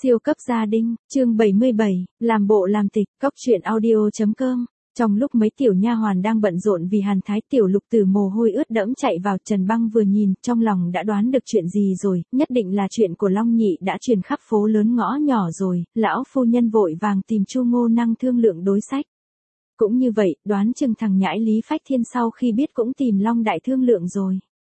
Siêu cấp gia đình, chương 77, làm bộ làm tịch, cóc truyện audio.com. Trong lúc mấy tiểu nha hoàn đang bận rộn vì Hàn Thái, Tiểu Lục Tử mồ hôi ướt đẫm chạy vào, Trần Băng vừa nhìn, trong lòng đã đoán được chuyện gì rồi, nhất định là chuyện của Long Nhị đã truyền khắp phố lớn ngõ nhỏ rồi, lão phu nhân vội vàng tìm Chu Ngô Năng thương lượng đối sách. Cũng như vậy, đoán chừng thằng nhãi Lý Phách Thiên sau khi biết cũng tìm Long Đại thương lượng rồi.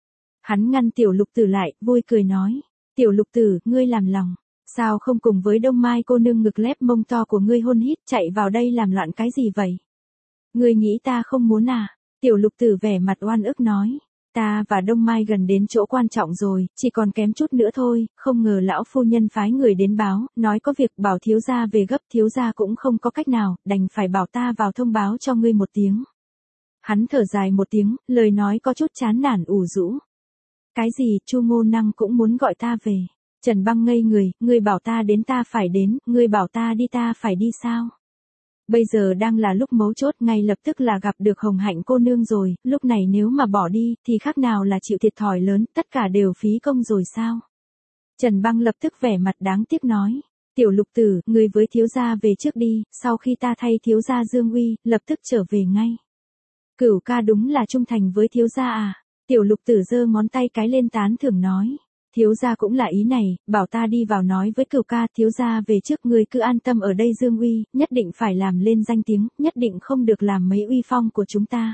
Hắn ngăn Tiểu Lục Tử lại, vui cười nói, Tiểu Lục Tử, ngươi làm lòng. Sao không cùng với Đông Mai cô nương ngực lép mông to của ngươi hôn hít chạy vào đây làm loạn cái gì vậy? Ngươi nghĩ ta không muốn à? Tiểu Lục Tử vẻ mặt oan ức nói. Ta và Đông Mai gần đến chỗ quan trọng rồi, chỉ còn kém chút nữa thôi, không ngờ lão phu nhân phái người đến báo, nói có việc bảo thiếu gia về gấp, thiếu gia cũng không có cách nào, đành phải bảo ta vào thông báo cho ngươi một tiếng. Hắn thở dài một tiếng, lời nói có chút chán nản ủ rũ. Cái gì, Chu Ngô Năng cũng muốn gọi ta về. Trần Băng ngây người, ngươi bảo ta đến ta phải đến, ngươi bảo ta đi ta phải đi sao? Bây giờ đang là lúc mấu chốt, ngay lập tức là gặp được Hồng Hạnh cô nương rồi, lúc này nếu mà bỏ đi, thì khác nào là chịu thiệt thòi lớn, tất cả đều phí công rồi sao? Trần Băng lập tức vẻ mặt đáng tiếc nói, Tiểu Lục Tử, ngươi với thiếu gia về trước đi, sau khi ta thay thiếu gia Dương Uy, lập tức trở về ngay. Cửu ca đúng là trung thành với thiếu gia à? Tiểu Lục Tử giơ ngón tay cái lên tán thưởng nói. Thiếu gia cũng là ý này, bảo ta đi vào nói với Cửu ca, thiếu gia về trước, ngươi cứ an tâm ở đây Dương Uy, nhất định phải làm lên danh tiếng, nhất định không được làm mấy uy phong của chúng ta.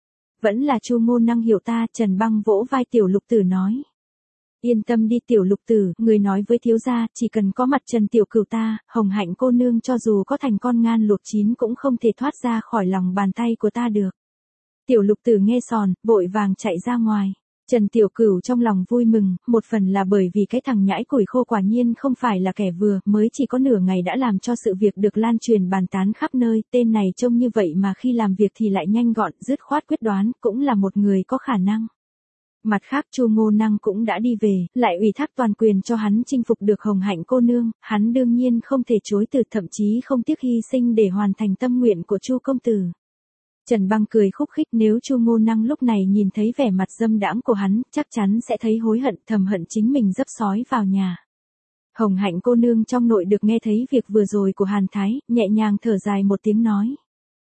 Vẫn là Chu Ngô Năng hiểu ta, Trần Băng vỗ vai Tiểu Lục Tử nói. Yên tâm đi Tiểu Lục Tử, ngươi nói với thiếu gia, chỉ cần có mặt Trần Tiểu Cửu ta, Hồng Hạnh cô nương cho dù có thành con ngan luộc chín cũng không thể thoát ra khỏi lòng bàn tay của ta được. Tiểu Lục Tử nghe sòn, vội vàng chạy ra ngoài. Trần Tiểu Cửu trong lòng vui mừng, một phần là bởi vì cái thằng nhãi củi khô quả nhiên không phải là kẻ vừa, mới chỉ có nửa ngày đã làm cho sự việc được lan truyền bàn tán khắp nơi, tên này trông như vậy mà khi làm việc thì lại nhanh gọn, dứt khoát quyết đoán, cũng là một người có khả năng. Mặt khác Chu Ngô Năng cũng đã đi về, lại ủy thác toàn quyền cho hắn chinh phục được Hồng Hạnh cô nương, hắn đương nhiên không thể chối từ, thậm chí không tiếc hy sinh để hoàn thành tâm nguyện của Chu công tử. Trần Băng cười khúc khích, nếu Chu Ngô Năng lúc này nhìn thấy vẻ mặt dâm đãng của hắn, chắc chắn sẽ thấy hối hận, thầm hận chính mình dấp sói vào nhà. Hồng Hạnh cô nương trong nội được nghe thấy việc vừa rồi của Hàn Thái, nhẹ nhàng thở dài một tiếng nói.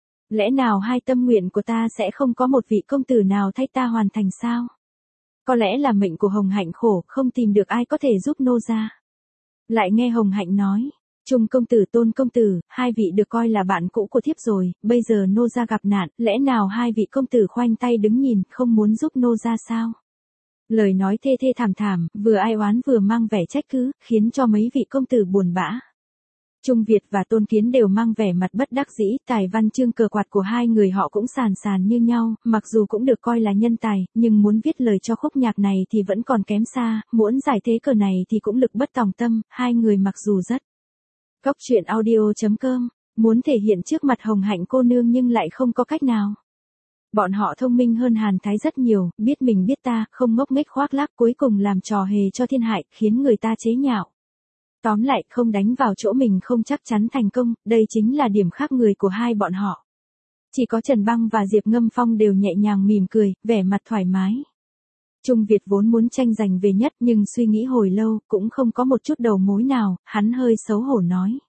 Lẽ nào hai tâm nguyện của ta sẽ không có một vị công tử nào thay ta hoàn thành sao? Có lẽ là mệnh của Hồng Hạnh khổ, không tìm được ai có thể giúp nô gia. Lại nghe Hồng Hạnh nói. Trung công tử Tôn công tử, hai vị được coi là bạn cũ của thiếp rồi, bây giờ nô gia gặp nạn, lẽ nào hai vị công tử khoanh tay đứng nhìn, không muốn giúp nô gia sao? Lời nói thê thê thảm thảm, vừa ai oán vừa mang vẻ trách cứ, khiến cho mấy vị công tử buồn bã. Trung Việt và Tôn Kiến đều mang vẻ mặt bất đắc dĩ, tài văn chương cờ quạt của hai người họ cũng sàn sàn như nhau, mặc dù cũng được coi là nhân tài, nhưng muốn viết lời cho khúc nhạc này thì vẫn còn kém xa, muốn giải thế cờ này thì cũng lực bất tòng tâm, hai người mặc dù rất cóc truyện audio.com, muốn thể hiện trước mặt Hồng Hạnh cô nương nhưng lại không có cách nào. Bọn họ thông minh hơn Hàn Thái rất nhiều, biết mình biết ta, không ngốc nghếch khoác lác, cuối cùng làm trò hề cho thiên hại, khiến người ta chế nhạo. Tóm lại, không đánh vào chỗ mình không chắc chắn thành công, đây chính là điểm khác người của hai bọn họ. Chỉ có Trần Băng và Diệp Ngâm Phong đều nhẹ nhàng mỉm cười, vẻ mặt thoải mái. Trung Việt vốn muốn tranh giành về nhất nhưng suy nghĩ hồi lâu, cũng không có một chút đầu mối nào, hắn hơi xấu hổ nói.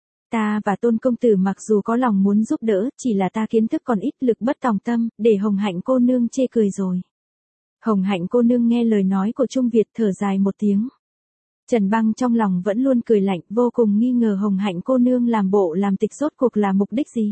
Ta và Tôn công tử mặc dù có lòng muốn giúp đỡ, chỉ là ta kiến thức còn ít, lực bất tòng tâm, để Hồng Hạnh cô nương chê cười rồi. Hồng Hạnh cô nương nghe lời nói của Trung Việt thở dài một tiếng. Trần Băng trong lòng vẫn luôn cười lạnh, vô cùng nghi ngờ Hồng Hạnh cô nương làm bộ làm tịch rốt cuộc là mục đích gì.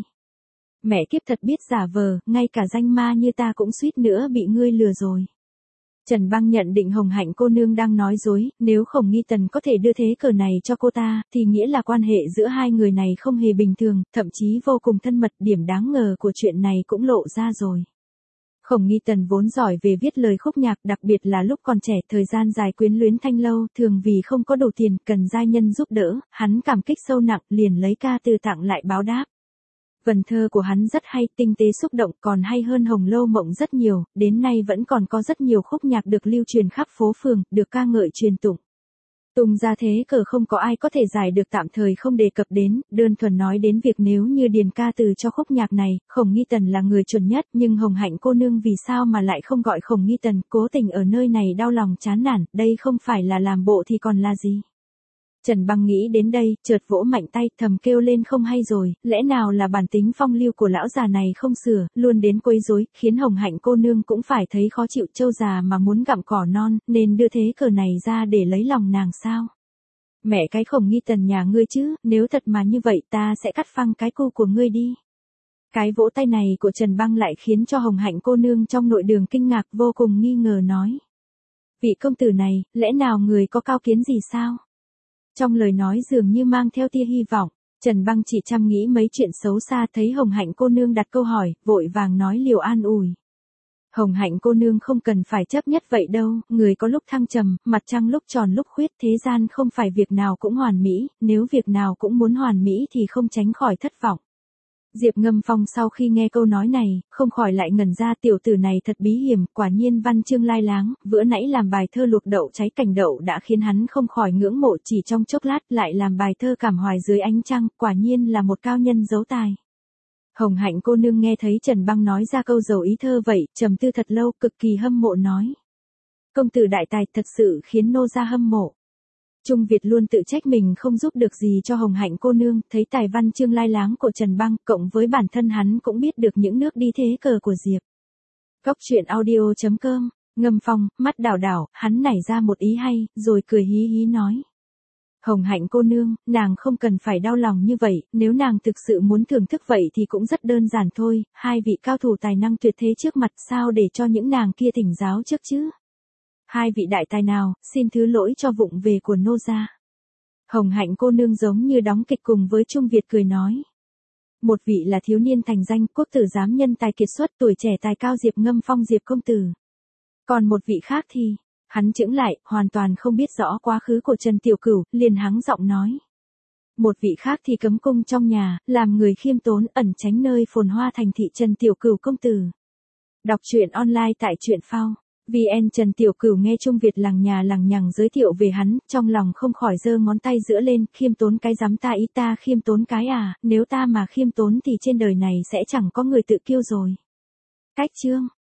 Mẹ kiếp thật biết giả vờ, ngay cả danh ma như ta cũng suýt nữa bị ngươi lừa rồi. Trần Băng nhận định Hồng Hạnh cô nương đang nói dối, nếu Khổng Nghi Tần có thể đưa thế cờ này cho cô ta, thì nghĩa là quan hệ giữa hai người này không hề bình thường, thậm chí vô cùng thân mật, điểm đáng ngờ của chuyện này cũng lộ ra rồi. Khổng Nghi Tần vốn giỏi về viết lời khúc nhạc, đặc biệt là lúc còn trẻ, thời gian dài quyến luyến thanh lâu, thường vì không có đủ tiền, cần giai nhân giúp đỡ, hắn cảm kích sâu nặng, liền lấy ca từ tặng lại báo đáp. Vần thơ của hắn rất hay, tinh tế xúc động, còn hay hơn Hồng Lâu Mộng rất nhiều, đến nay vẫn còn có rất nhiều khúc nhạc được lưu truyền khắp phố phường, được ca ngợi truyền tụng. Tung ra thế cờ không có ai có thể giải được, tạm thời không đề cập đến, đơn thuần nói đến việc nếu như điền ca từ cho khúc nhạc này, Khổng Nghi Tần là người chuẩn nhất, nhưng Hồng Hạnh cô nương vì sao mà lại không gọi Khổng Nghi Tần, cố tình ở nơi này đau lòng chán nản, đây không phải là làm bộ thì còn là gì. Trần Băng nghĩ đến đây, chợt vỗ mạnh tay, thầm kêu lên không hay rồi, lẽ nào là bản tính phong lưu của lão già này không sửa, luôn đến quấy rối, khiến Hồng Hạnh cô nương cũng phải thấy khó chịu, trâu già mà muốn gặm cỏ non, nên đưa thế cờ này ra để lấy lòng nàng sao? Mẹ cái Khổng Nghi Tần nhà ngươi chứ, nếu thật mà như vậy ta sẽ cắt phăng cái cu của ngươi đi. Cái vỗ tay này của Trần Băng lại khiến cho Hồng Hạnh cô nương trong nội đường kinh ngạc vô cùng, nghi ngờ nói. Vị công tử này, lẽ nào người có cao kiến gì sao? Trong lời nói dường như mang theo tia hy vọng, Trần Băng chỉ chăm nghĩ mấy chuyện xấu xa, thấy Hồng Hạnh cô nương đặt câu hỏi, vội vàng nói liều an ủi. Hồng Hạnh cô nương không cần phải chấp nhất vậy đâu, người có lúc thăng trầm, mặt trăng lúc tròn lúc khuyết, thế gian không phải việc nào cũng hoàn mỹ, nếu việc nào cũng muốn hoàn mỹ thì không tránh khỏi thất vọng. Diệp Ngâm Phong sau khi nghe câu nói này, không khỏi lại ngẩn ra, tiểu tử này thật bí hiểm, quả nhiên văn chương lai láng, bữa nãy làm bài thơ luộc đậu cháy cành đậu đã khiến hắn không khỏi ngưỡng mộ, chỉ trong chốc lát lại làm bài thơ cảm hoài dưới ánh trăng, quả nhiên là một cao nhân giấu tài. Hồng Hạnh cô nương nghe thấy Trần Băng nói ra câu giàu ý thơ vậy, trầm tư thật lâu, cực kỳ hâm mộ nói. Công tử đại tài thật sự khiến nô gia hâm mộ. Trung Việt luôn tự trách mình không giúp được gì cho Hồng Hạnh cô nương, thấy tài văn chương lai láng của Trần Băng, cộng với bản thân hắn cũng biết được những nước đi thế cờ của Diệp. Cóc truyện audio.com, Ngâm Phong, mắt đảo đảo, hắn nảy ra một ý hay, rồi cười hí hí nói. Hồng Hạnh cô nương, nàng không cần phải đau lòng như vậy, nếu nàng thực sự muốn thưởng thức vậy thì cũng rất đơn giản thôi, hai vị cao thủ tài năng tuyệt thế trước mặt, sao để cho những nàng kia thỉnh giáo trước chứ? Hai vị đại tài nào, xin thứ lỗi cho vụng về của nô gia. Hồng Hạnh cô nương giống như đóng kịch cùng với Trung Việt cười nói. Một vị là thiếu niên thành danh, quốc tử giám nhân tài kiệt xuất, tuổi trẻ tài cao Diệp Ngâm Phong Diệp công tử. Còn một vị khác thì, hắn chững lại, hoàn toàn không biết rõ quá khứ của Trần Tiểu Cửu, liền hắng giọng nói. Một vị khác thì cấm cung trong nhà, làm người khiêm tốn, ẩn tránh nơi phồn hoa thành thị Trần Tiểu Cửu công tử. Đọc truyện online tại truyện phao. VN. Trần Tiểu Cửu nghe Trung Việt lằng nhà lằng nhằng giới thiệu về hắn, trong lòng không khỏi giơ ngón tay giữa lên, khiêm tốn cái dám ta, ý ta khiêm tốn cái à, nếu ta mà khiêm tốn thì trên đời này sẽ chẳng có người tự kiêu rồi. Cách chương